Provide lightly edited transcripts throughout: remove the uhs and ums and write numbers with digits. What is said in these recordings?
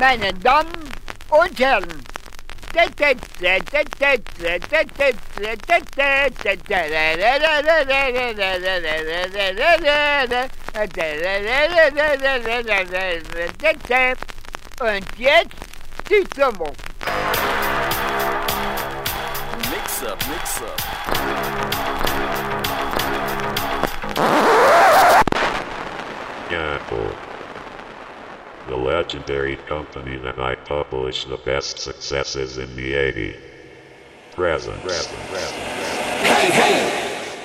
Meine Damen und Herren, und jetzt die Stimmung. Mix up. Apple, the legendary company that might publish the best successes in the 80s. Present. Hey!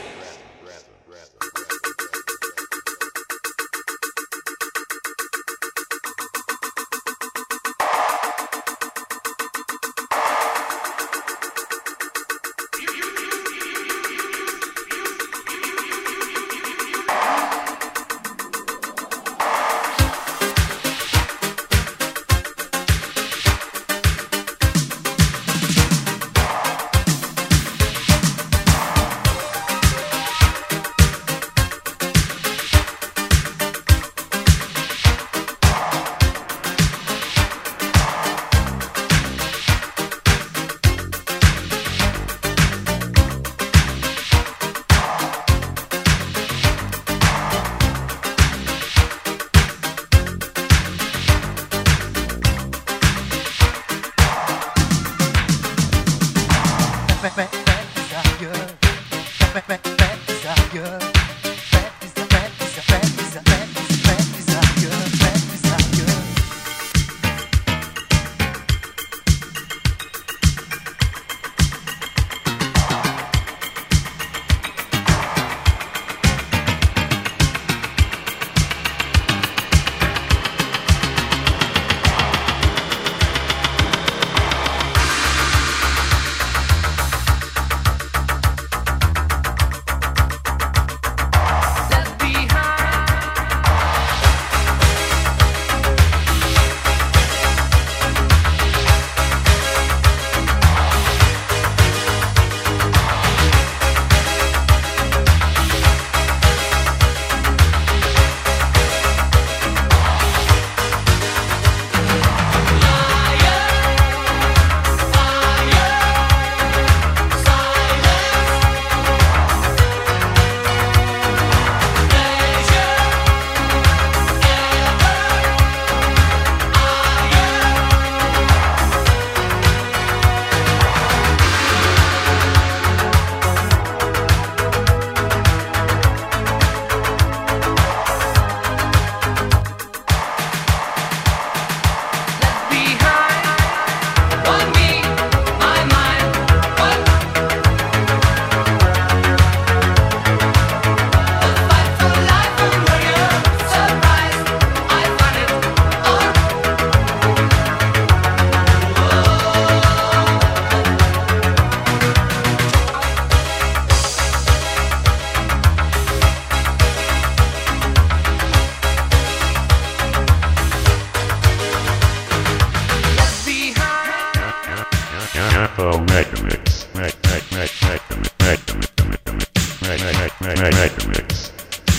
Mix.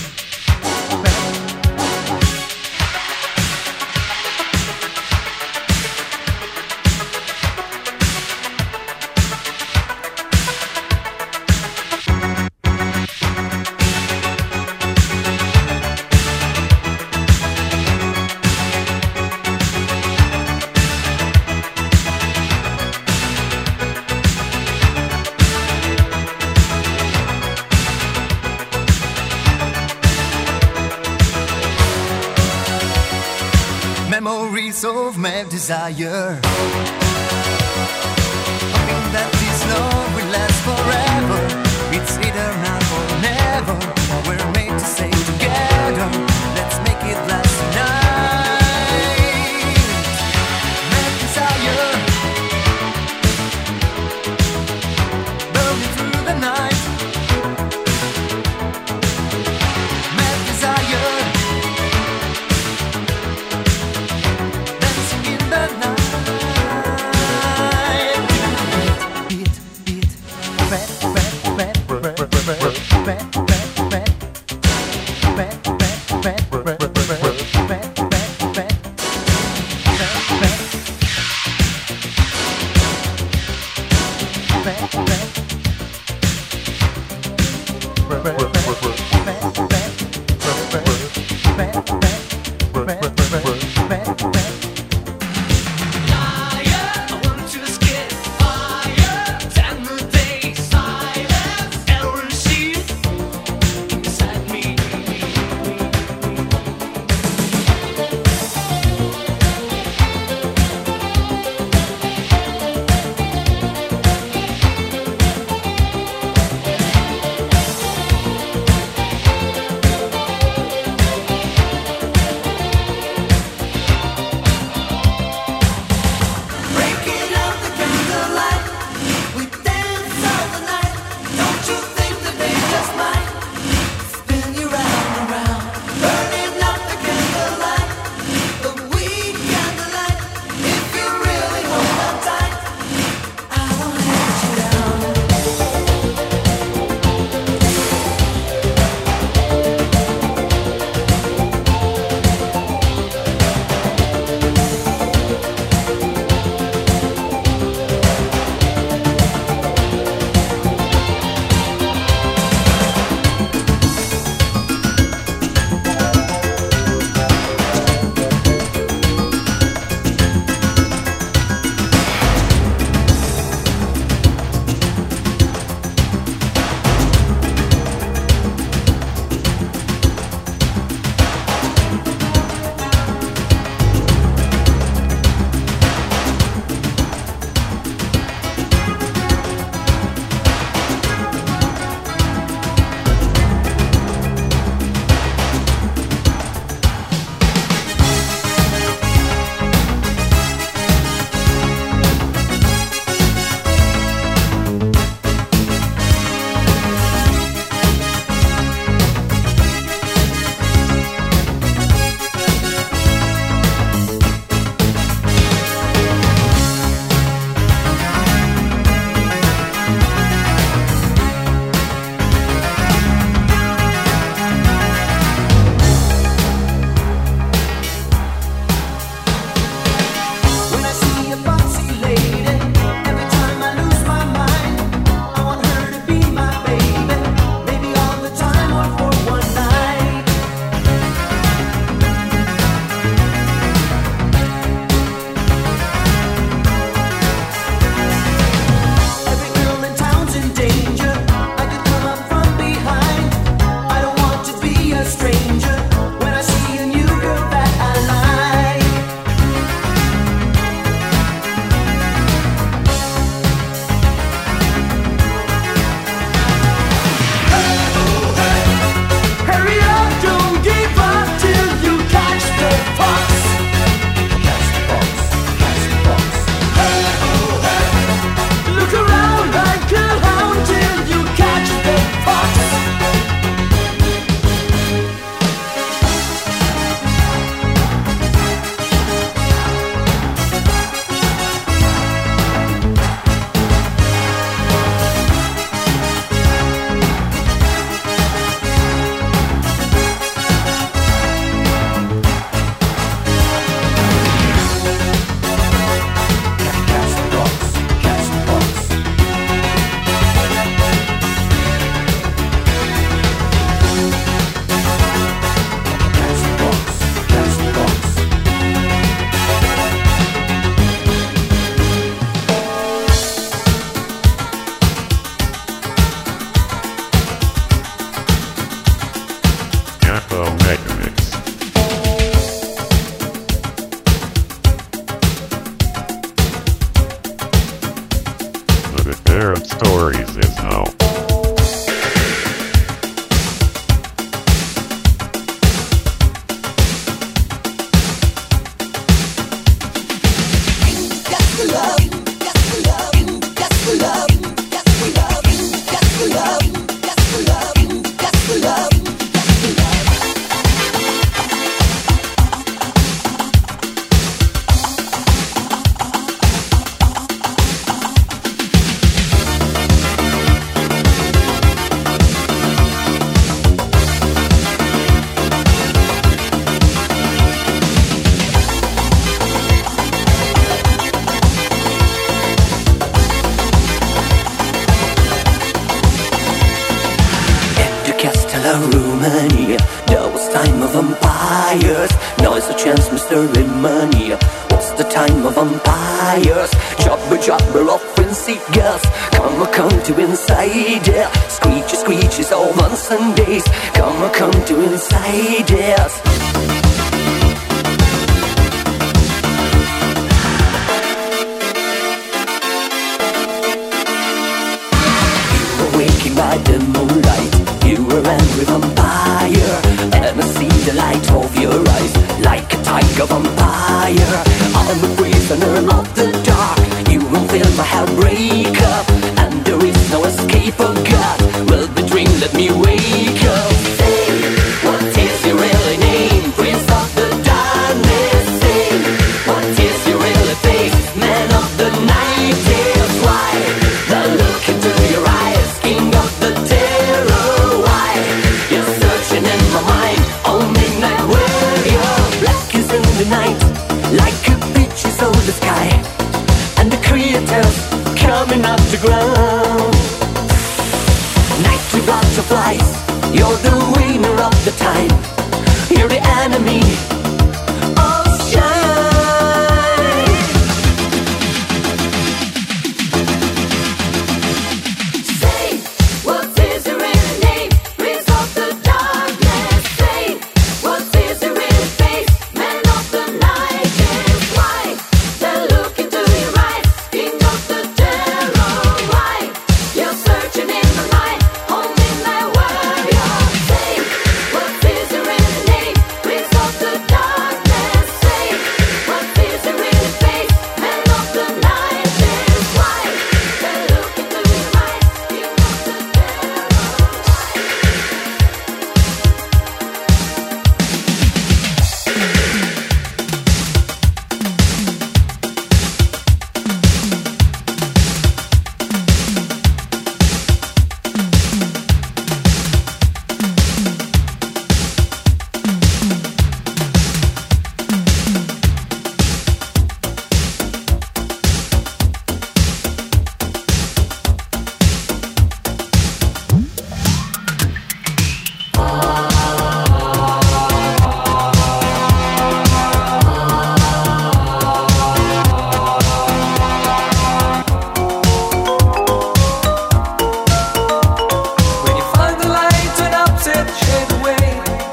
Memories of my desire, hoping that this love will last forever. It's either now or never. We're made to stay together. Let's make it last tonight. Mad desire, burning through the night. Mad desire, dancing in the night. Beat, beat, bad, bad, bad, bad, bad, bad, bad, bad. Bad, bad, bad, bad, bad, bad, bad, bad, bad. the room and here. There was time of vampires. Now is the chance, Mr. Money. What's the time of vampires? Jobber of frenzy girls. Come to inside here. Screeches all on Sundays. Come to inside here. By the moonlight, you were angry vampire, and I see the light of your eyes, like a tiger vampire. I'm a prisoner of the dark. You will feel my heart break up, and there is no escape. Oh God, will the dream let me wake up? Say, what is your real name, Prince of the Darkness? Say, what is your real face, man of the night? Is why the look into your eyes, king of the terror. Why you're searching in my mind, oh midnight warrior. Black is in the night, like a bitch is on the sky, and the creators coming up the ground. Night to butterflies, you're the winner of the time. You're the enemy of shine. Say, what is your real name, Prince of the Darkness? Say, what is your real face, man of the night? Is why the look into your eyes, king of the terror. Why you're searching in my mind, oh midnight warrior. Say, what is your real name, Prince of the Darkness? Say, what is your real face, man of the night? Is why the look into your eyes, king of the terror. When you find the light and upset shade away,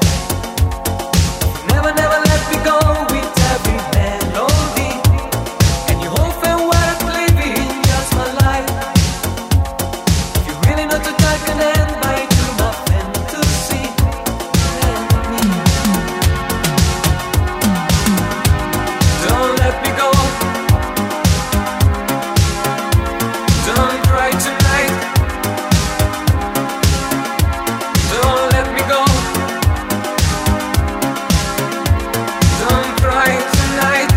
never let me go with every melody. And you hope and work living just my life. You really know to take an end by to my fantasy. Don't let me go. Don't cry tonight. Don't let me go. Don't cry tonight.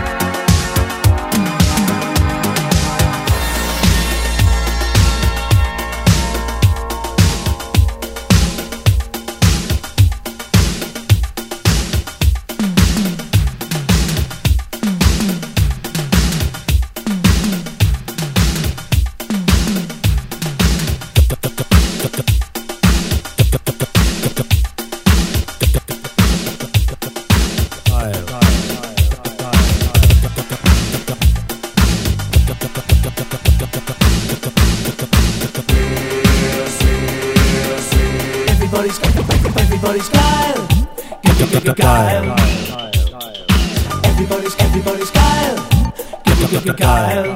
Everybody's Kyle. Kyle. Everybody's Kyle. Kyle.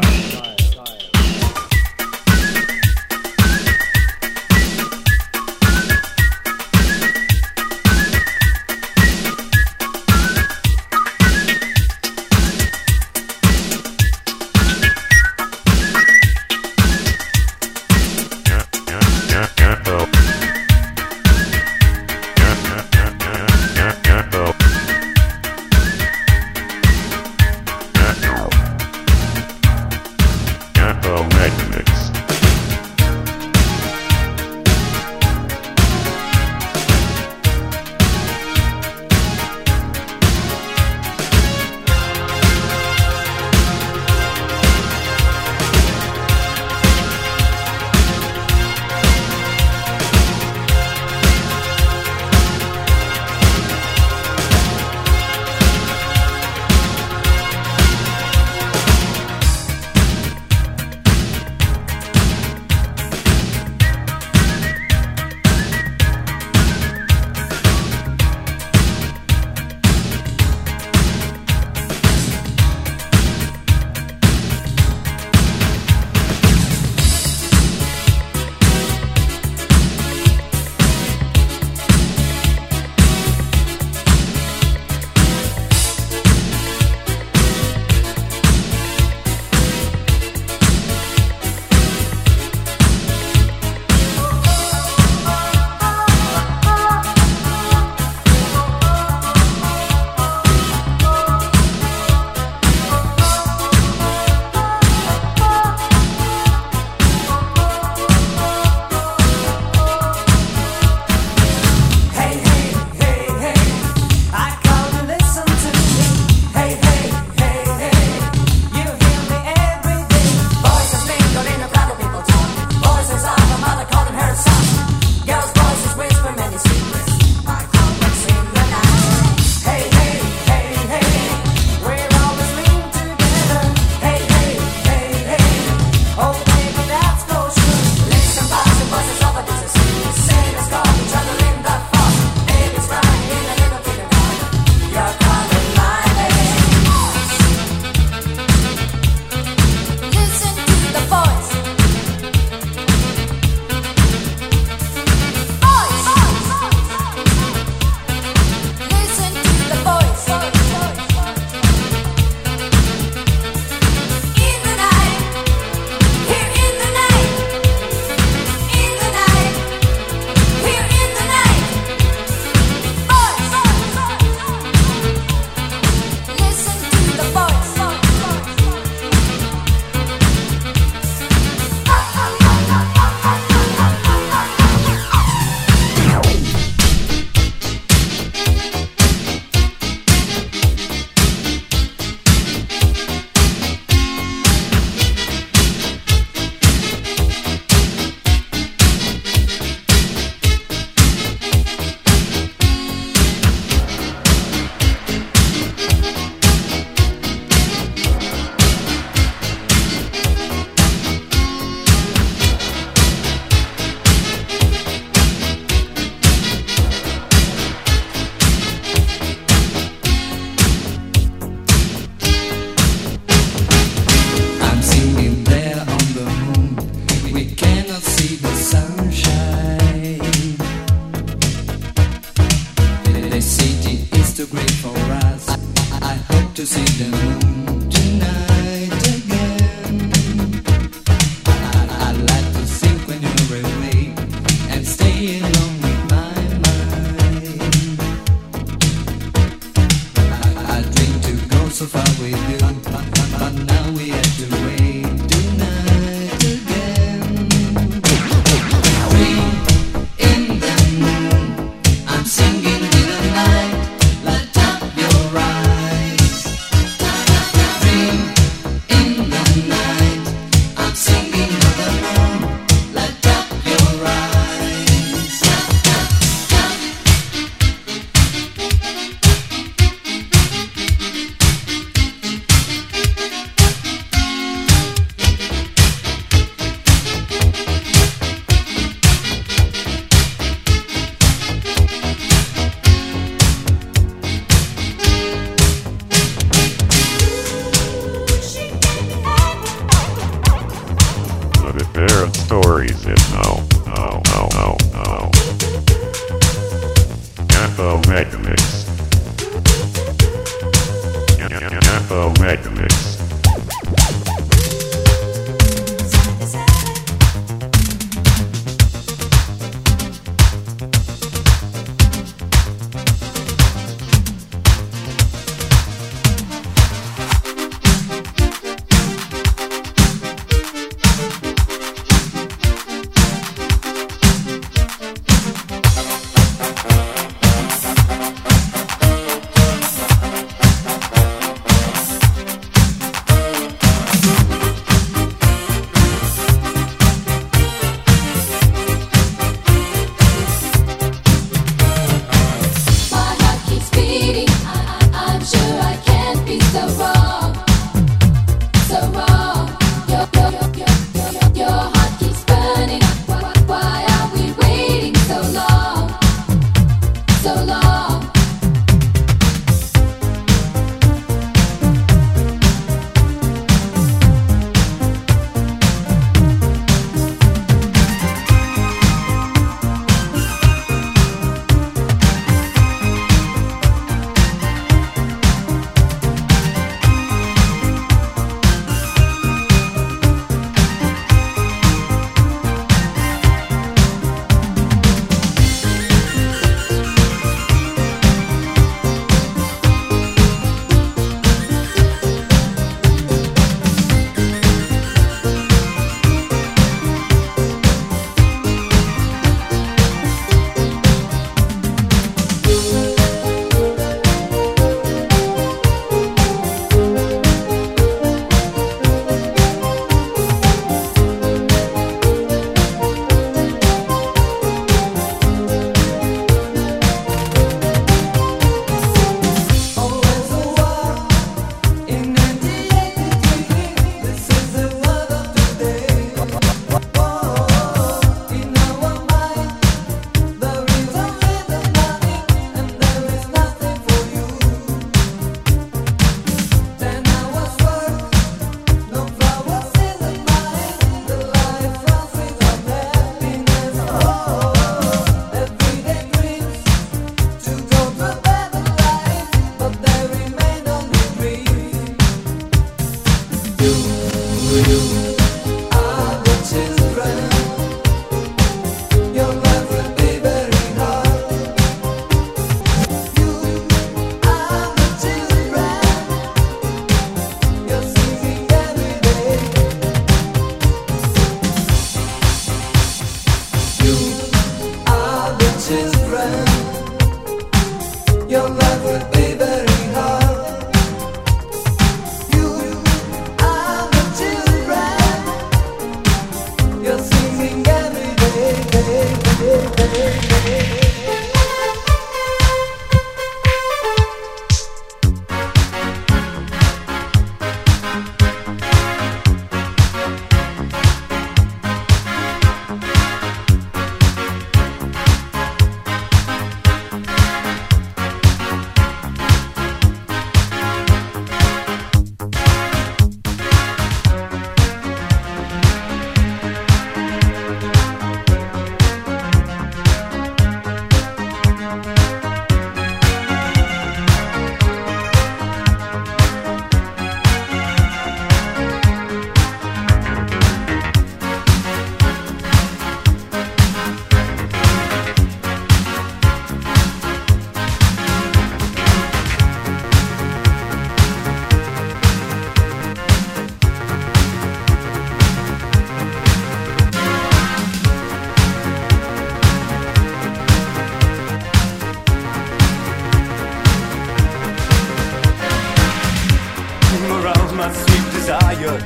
fire.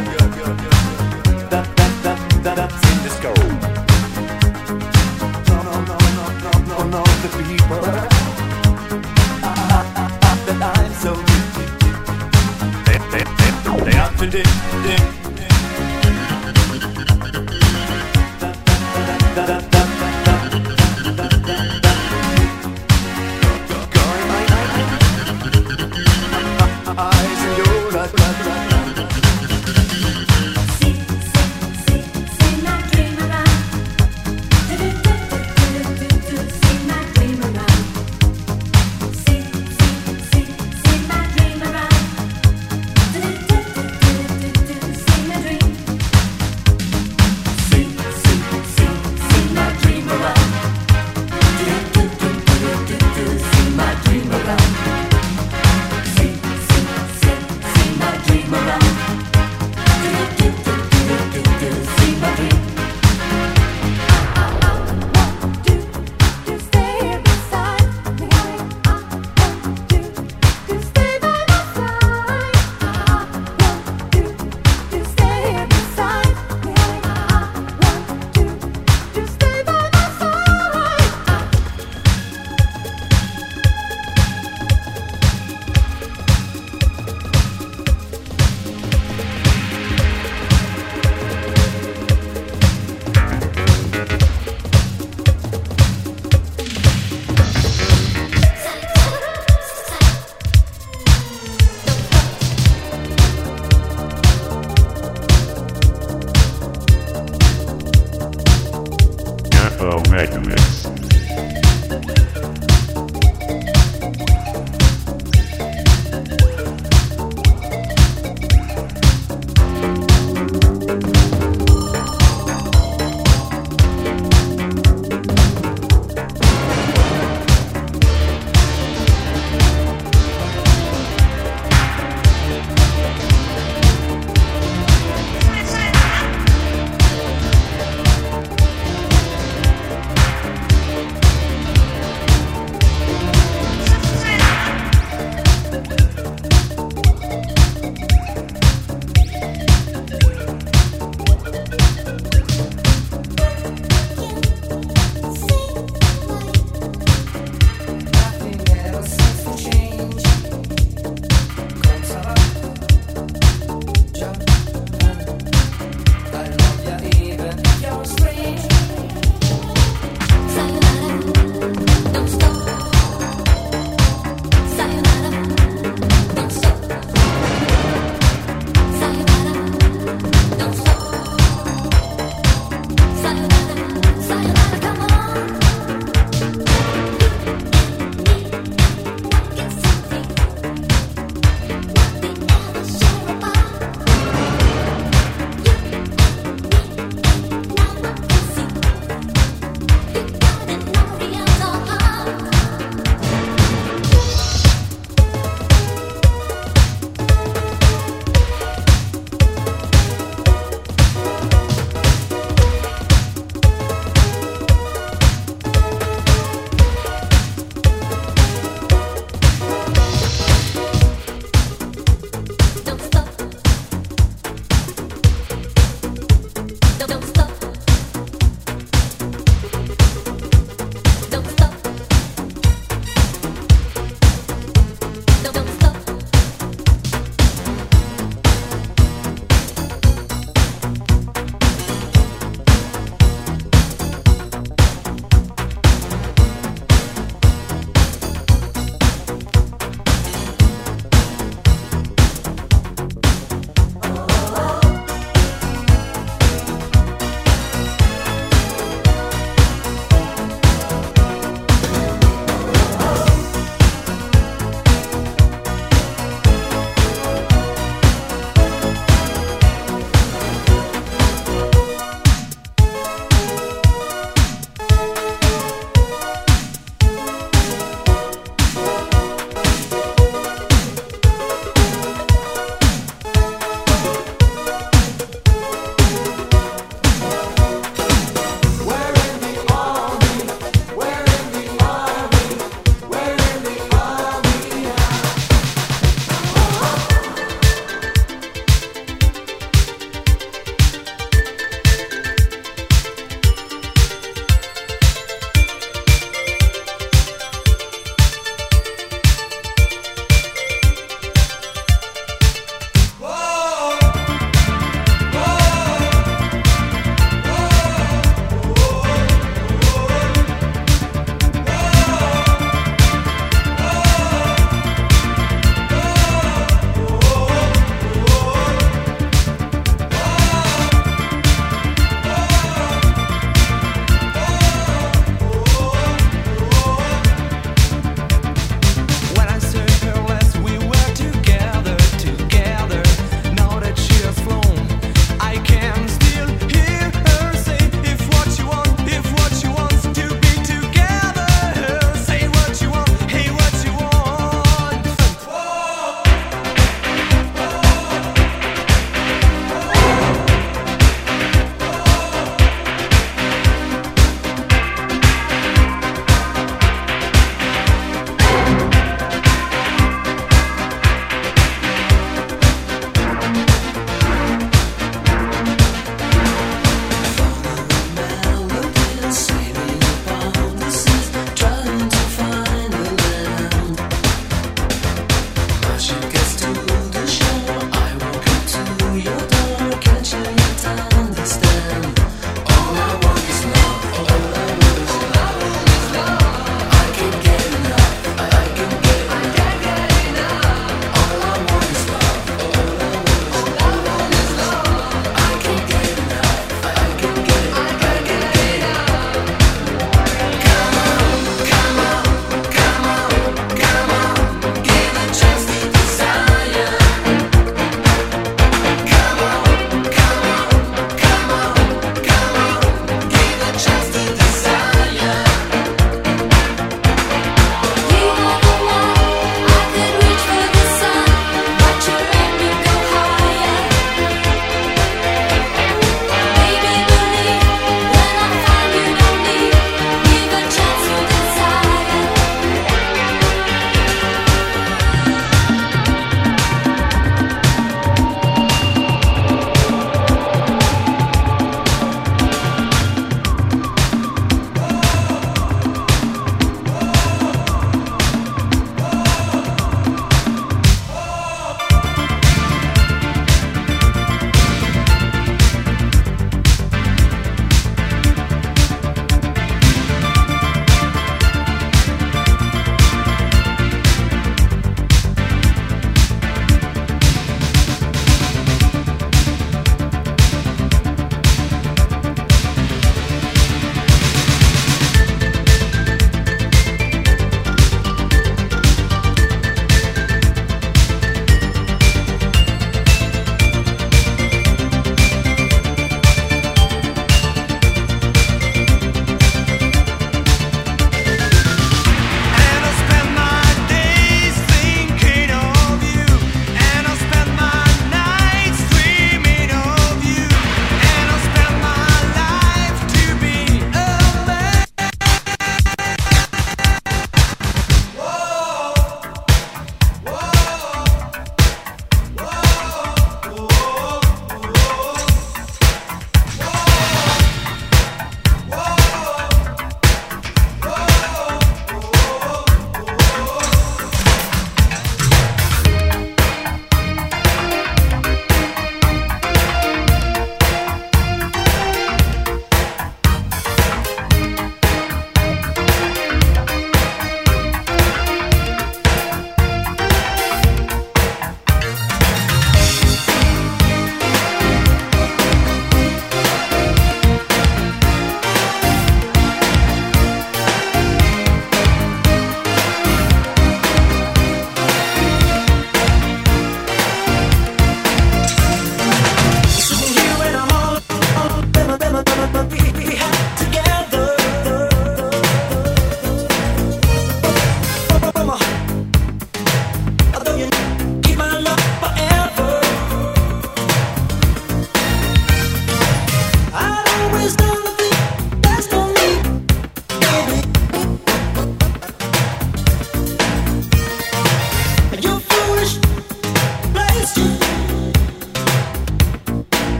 That's in disco. No, the people that I'm so they are to dig. Eyes and your See my dream around. See my dream around. See my dream around. See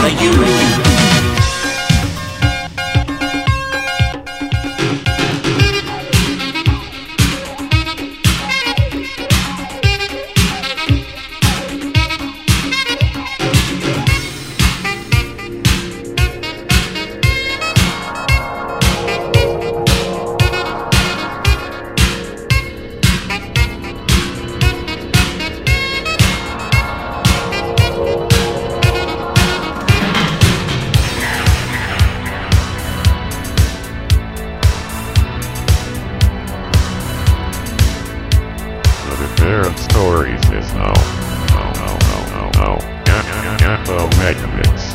together, you and you. Their stories is no Megamix.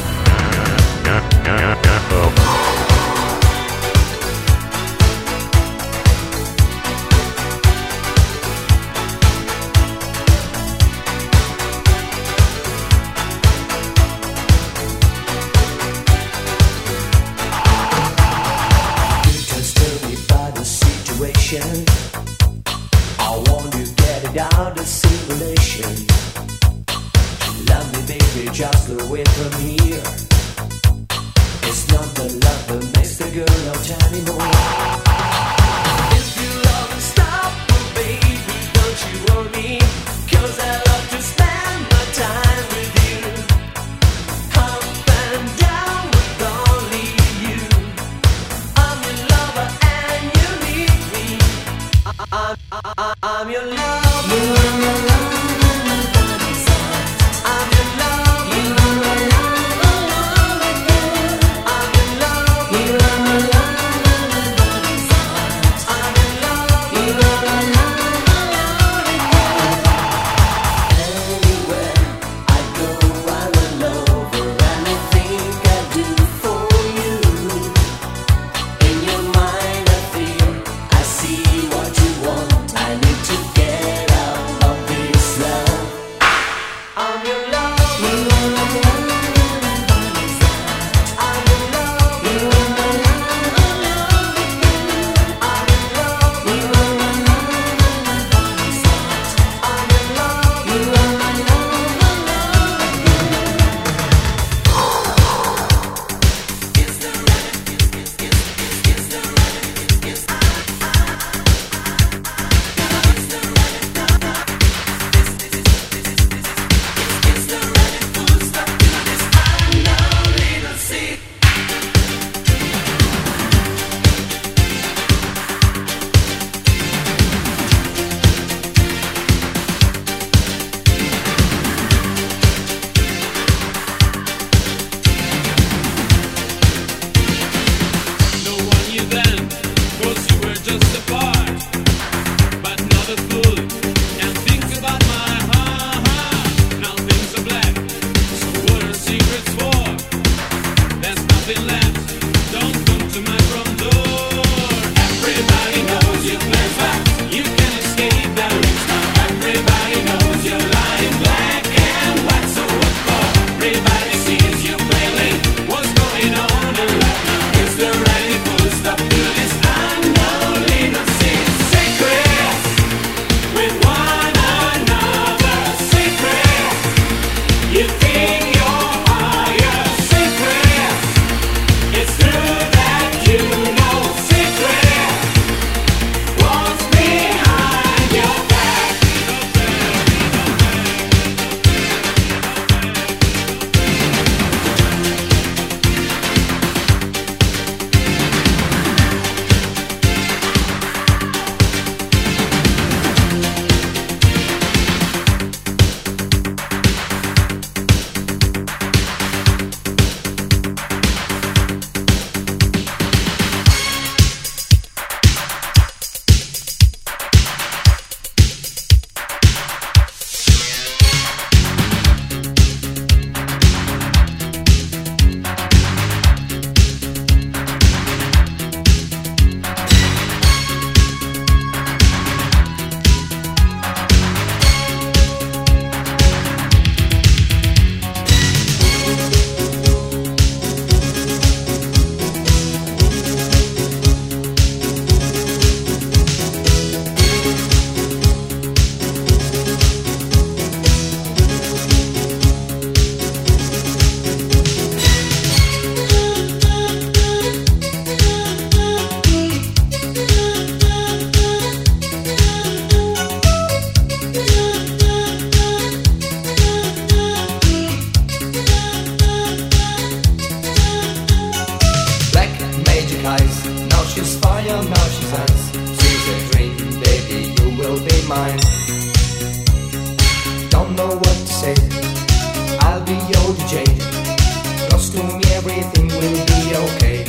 You can stir me by the situation. I want to get it out of simulation. Love me, baby, just the way from here. It's not the love that makes the girl out anymore. If you love and stop, well, baby, don't you worry. 'Cause I love to spend my time with you. Up and down with only you. I'm your lover and you need me. I'm your love. I'm your love. I'm your love. I'm your love. young, now she's hands. She's a dream, baby, you will be mine. Don't know what to say, I'll be your DJ. Close to me, everything will be okay.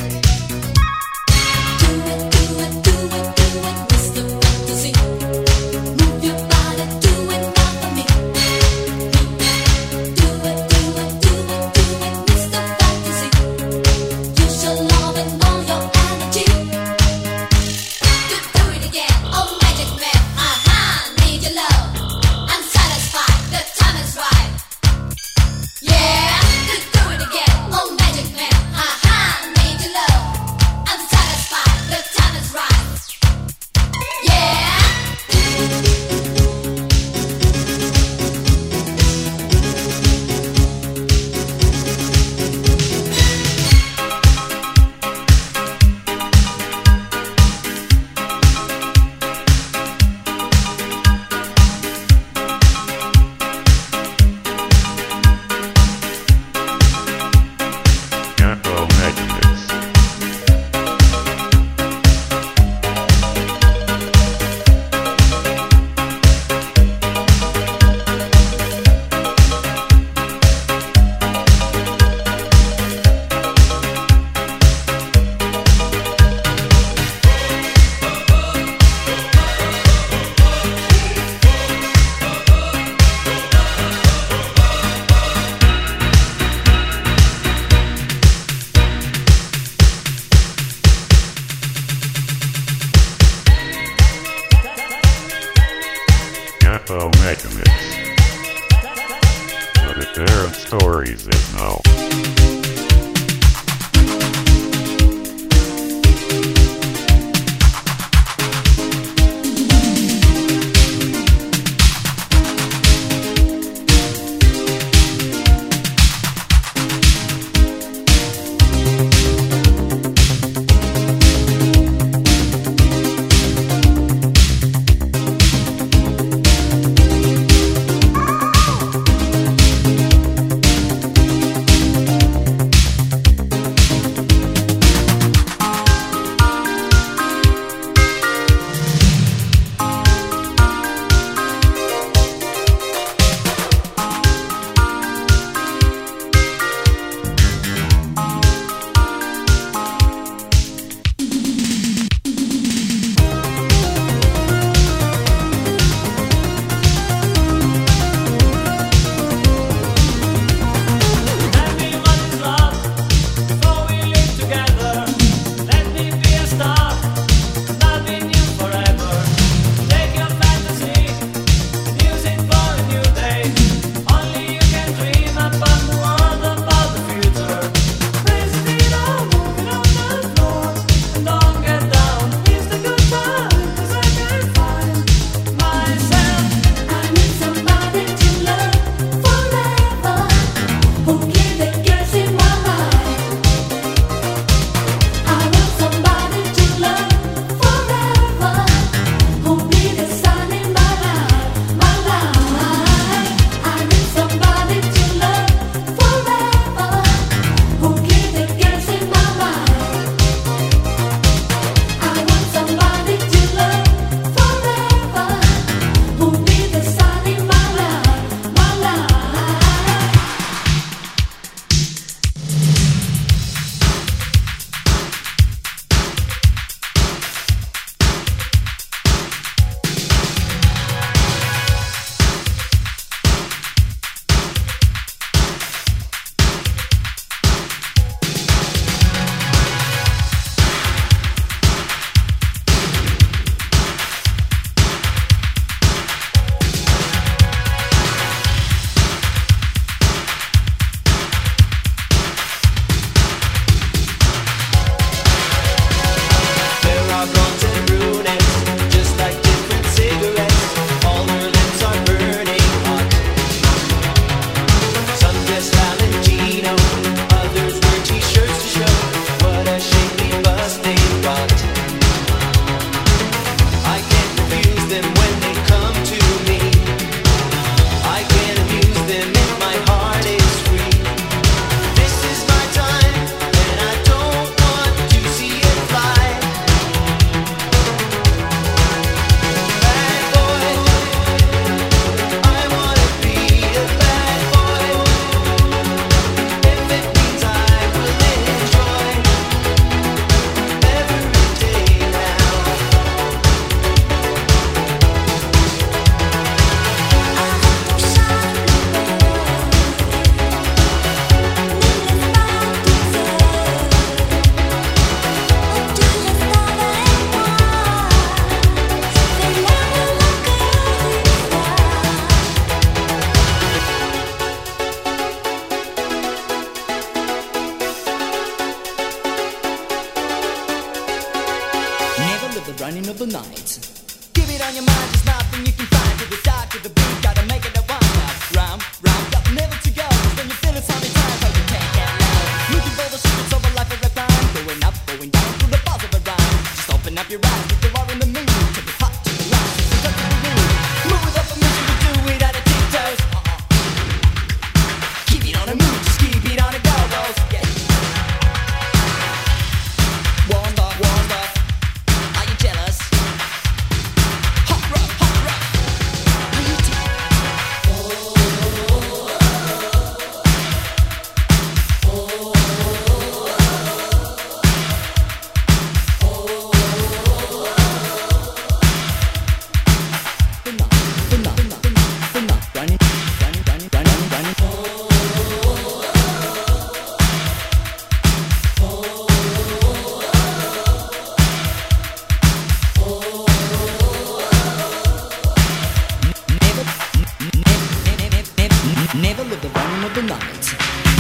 Stories is now. the night. Keep it on your mind, there's nothing you can find. To the start, to the beat, gotta make it a one. Round, round, got never to go. When you feel it's on the time, so you can't get low. Looking for the secrets of a life of a time. Going up, going down, through the bars of a rhyme. Just open up your eyes, if you are in the mood. To the hot, to the last, to the mood. Move it up a mission, we do it at a tiptoes. Keep it on the move, just keep it on the go, goes. Yeah. Warmed up, are you jealous? Hot rock, are you never live the running of the night.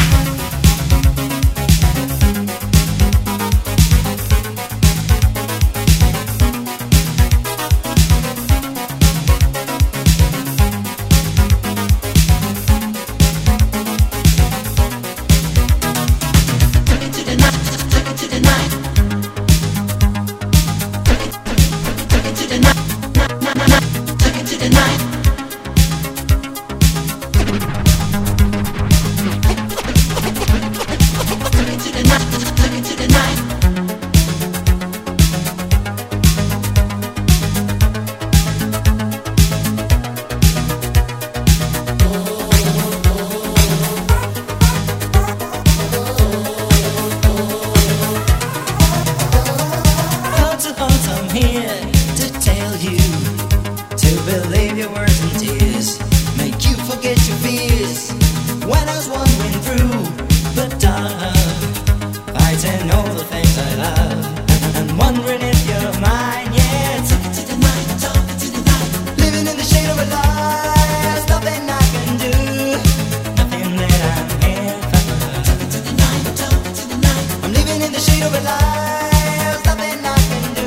I'm here to tell you to believe your words and tears, make you forget your fears. When I was wandering through the dark, fighting all the things I love, and wondering if you're mine. Yeah, talking to the night, talking to the night, living in the shade of a lie. There's nothing I can do, nothing that I'm here for. Talking to the night, talking to the night, I'm living in the shade of a lie. There's nothing I can do.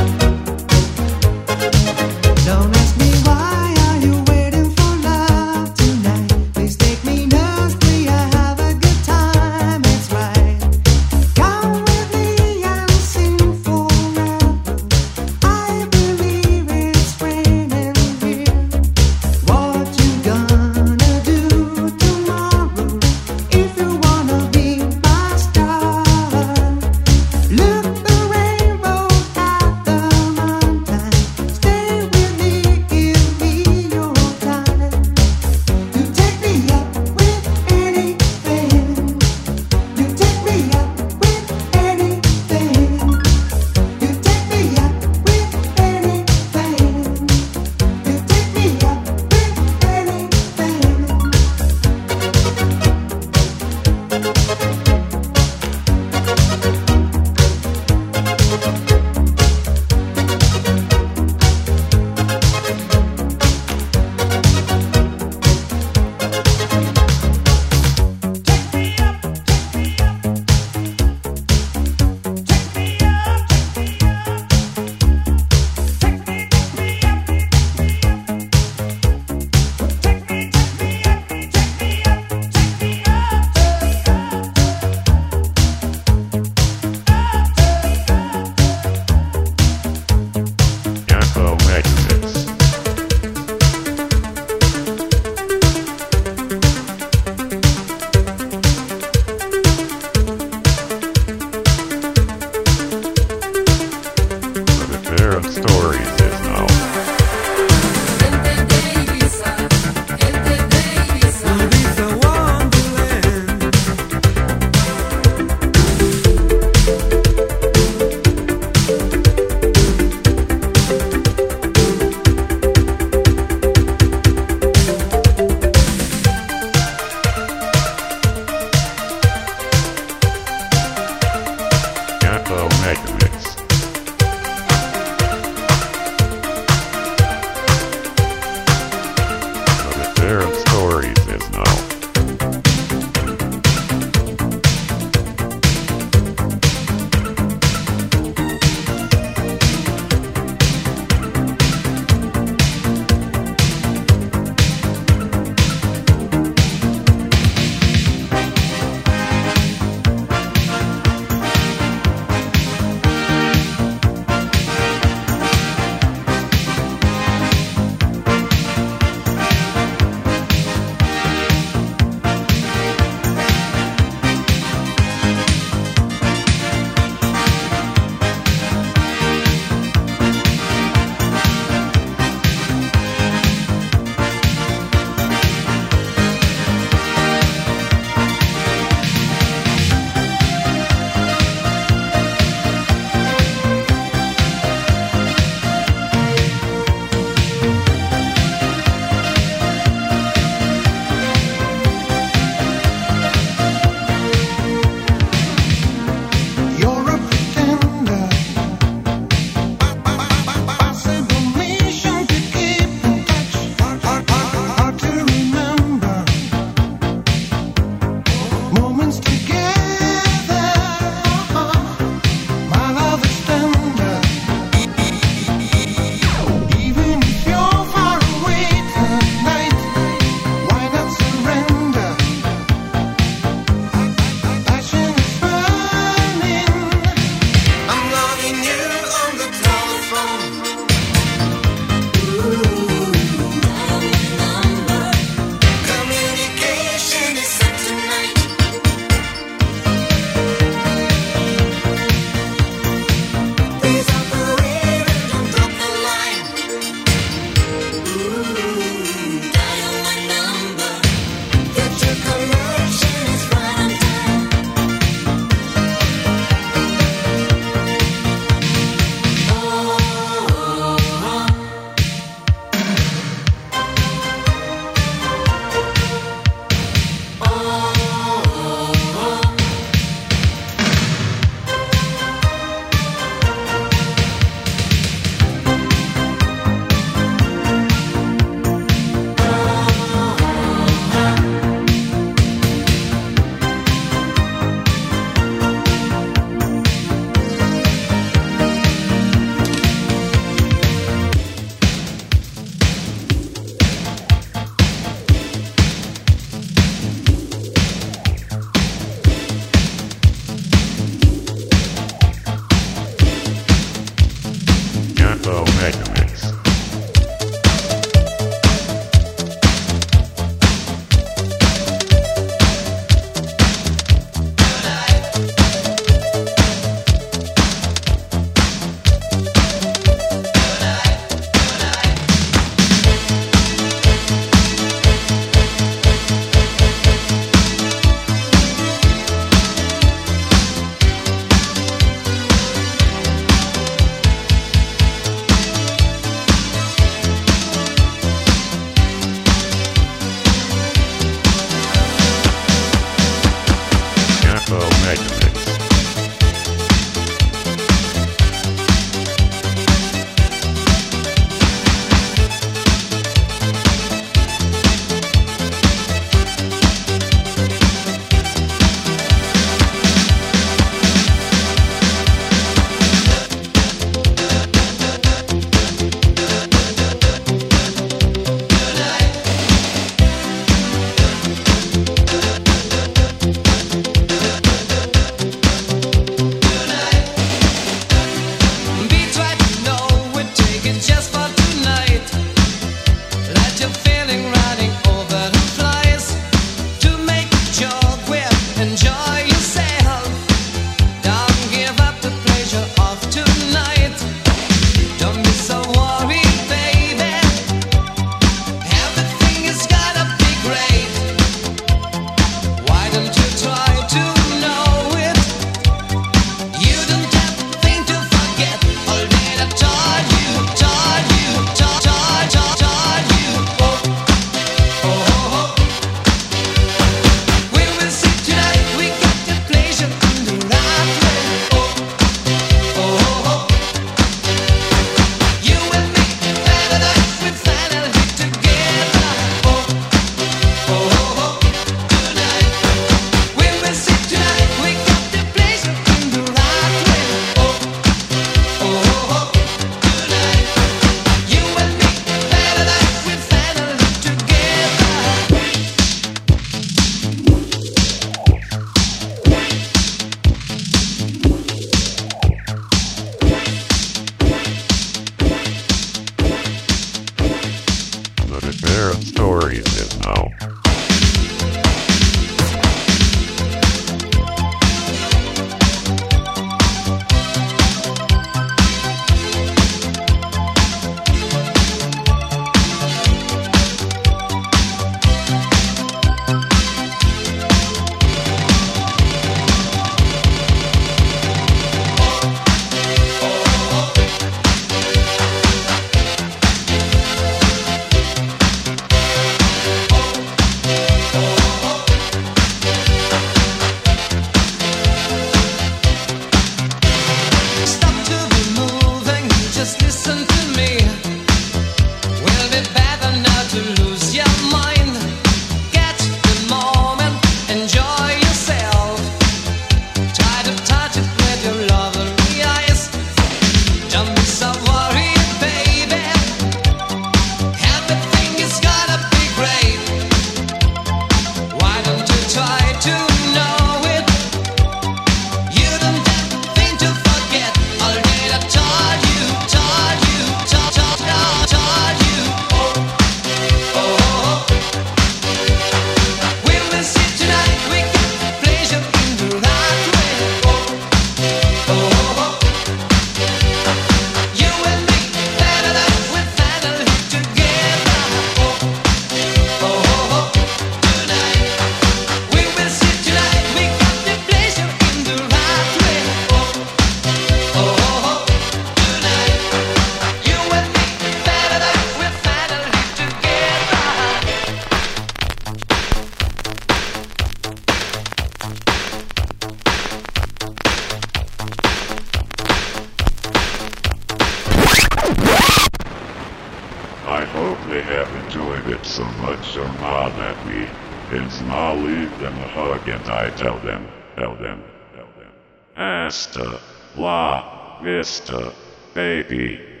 I'll leave them a hug and I tell them, hasta la vista, baby.